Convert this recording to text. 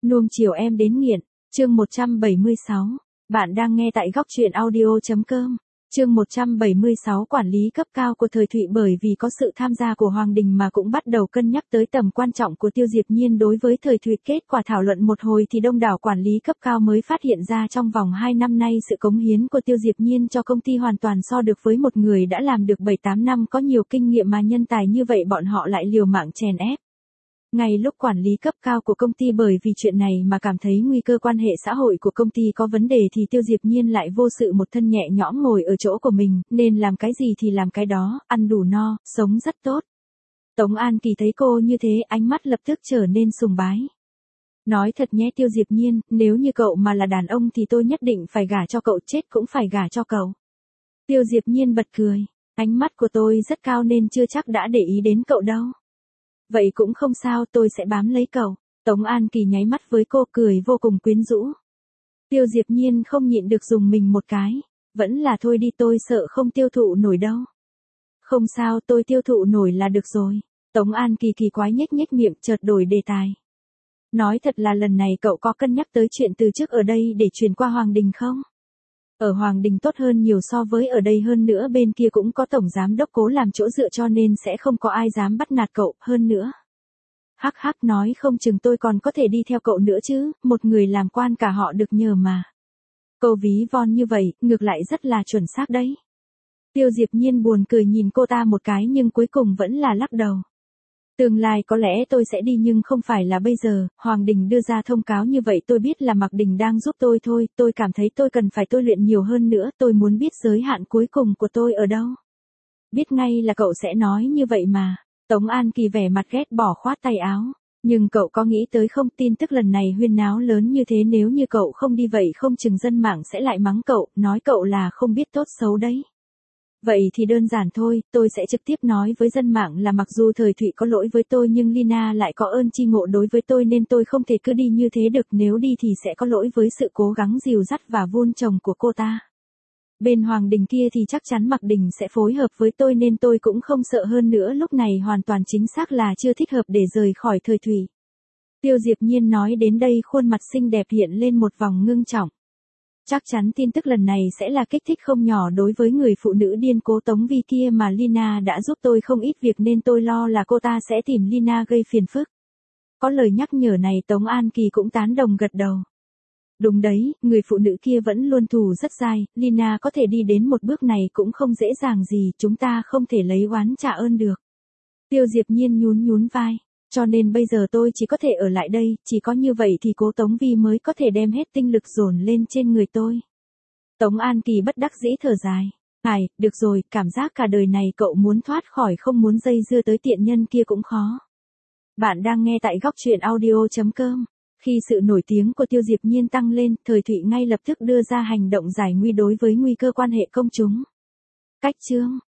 Nuông chiều em đến nghiện, chương 176. Bạn đang nghe tại góc truyện audio.com. Chương 176 quản lý cấp cao của Thời Thụy bởi vì có sự tham gia của Hoàng Đình mà cũng bắt đầu cân nhắc tới tầm quan trọng của Tiêu Diệp Nhiên đối với Thời Thụy. Kết quả thảo luận một hồi thì đông đảo quản lý cấp cao mới phát hiện ra trong vòng 2 năm nay sự cống hiến của Tiêu Diệp Nhiên cho công ty hoàn toàn so được với một người đã làm được 7-8 năm có nhiều kinh nghiệm mà nhân tài như vậy bọn họ lại liều mạng chèn ép. Ngay lúc quản lý cấp cao của công ty bởi vì chuyện này mà cảm thấy nguy cơ quan hệ xã hội của công ty có vấn đề thì Tiêu Diệp Nhiên lại vô sự một thân nhẹ nhõm ngồi ở chỗ của mình, nên làm cái gì thì làm cái đó, ăn đủ no, sống rất tốt. Tống An Kỳ thấy cô như thế ánh mắt lập tức trở nên sùng bái. Nói thật nhé Tiêu Diệp Nhiên, nếu như cậu mà là đàn ông thì tôi nhất định phải gả cho cậu, chết cũng phải gả cho cậu. Tiêu Diệp Nhiên bật cười, ánh mắt của tôi rất cao nên chưa chắc đã để ý đến cậu đâu. Vậy cũng không sao, tôi sẽ bám lấy cậu. Tống An Kỳ nháy mắt với cô cười vô cùng quyến rũ. Tiêu Diệp Nhiên không nhịn được dùng mình một cái. Vẫn là thôi đi, tôi sợ không tiêu thụ nổi đâu. Không sao, tôi tiêu thụ nổi là được rồi. Tống An Kỳ kỳ quái nhếch nhếch miệng chợt đổi đề tài. Nói thật là lần này cậu có cân nhắc tới chuyện từ chức ở đây để chuyển qua Hoàng Đình không? Ở Hoàng Đình tốt hơn nhiều so với ở đây, hơn nữa bên kia cũng có tổng giám đốc Cố làm chỗ dựa cho nên sẽ không có ai dám bắt nạt cậu, hơn nữa. Hắc hắc, nói không chừng tôi còn có thể đi theo cậu nữa chứ, một người làm quan cả họ được nhờ mà. Câu ví von như vậy, ngược lại rất là chuẩn xác đấy. Tiêu Diệp Nhiên buồn cười nhìn cô ta một cái nhưng cuối cùng vẫn là lắc đầu. Tương lai có lẽ tôi sẽ đi nhưng không phải là bây giờ, Hoàng Đình đưa ra thông cáo như vậy tôi biết là Mạc Đình đang giúp tôi thôi, tôi cảm thấy tôi cần phải tôi luyện nhiều hơn nữa, tôi muốn biết giới hạn cuối cùng của tôi ở đâu. Biết ngay là cậu sẽ nói như vậy mà. Tống An Kỳ vẻ mặt ghét bỏ khoát tay áo. Nhưng cậu có nghĩ tới không, tin tức lần này huyên náo lớn như thế, nếu như cậu không đi vậy không chừng dân mạng sẽ lại mắng cậu, nói cậu là không biết tốt xấu đấy. Vậy thì đơn giản thôi, tôi sẽ trực tiếp nói với dân mạng là mặc dù Thời Thụy có lỗi với tôi nhưng Lina lại có ơn tri ngộ đối với tôi nên tôi không thể cứ đi như thế được, nếu đi thì sẽ có lỗi với sự cố gắng dìu dắt và vun trồng của cô ta. Bên Hoàng Đình kia thì chắc chắn Mạc Đình sẽ phối hợp với tôi nên tôi cũng không sợ, hơn nữa lúc này hoàn toàn chính xác là chưa thích hợp để rời khỏi Thời Thụy. Tiêu Diệp Nhiên nói đến đây khuôn mặt xinh đẹp hiện lên một vòng ngưng trọng. Chắc chắn tin tức lần này sẽ là kích thích không nhỏ đối với người phụ nữ điên cố Tống Vi kia mà Lina đã giúp tôi không ít việc nên tôi lo là cô ta sẽ tìm Lina gây phiền phức. Có lời nhắc nhở này Tống An Kỳ cũng tán đồng gật đầu. Đúng đấy, người phụ nữ kia vẫn luôn thù rất dai, Lina có thể đi đến một bước này cũng không dễ dàng gì, chúng ta không thể lấy oán trả ơn được. Tiêu Diệp Nhiên nhún vai. Cho nên bây giờ tôi chỉ có thể ở lại đây, chỉ có như vậy thì cố Tống Vi mới có thể đem hết tinh lực dồn lên trên người tôi. Tống An Kỳ bất đắc dĩ thở dài. Được rồi, cảm giác cả đời này cậu muốn thoát khỏi không muốn dây dưa tới tiện nhân kia cũng khó. Bạn đang nghe tại góc truyện audio.com. Khi sự nổi tiếng của Tiêu Diệp Nhiên tăng lên, Thời Thụy ngay lập tức đưa ra hành động giải nguy đối với nguy cơ quan hệ công chúng. Cách chương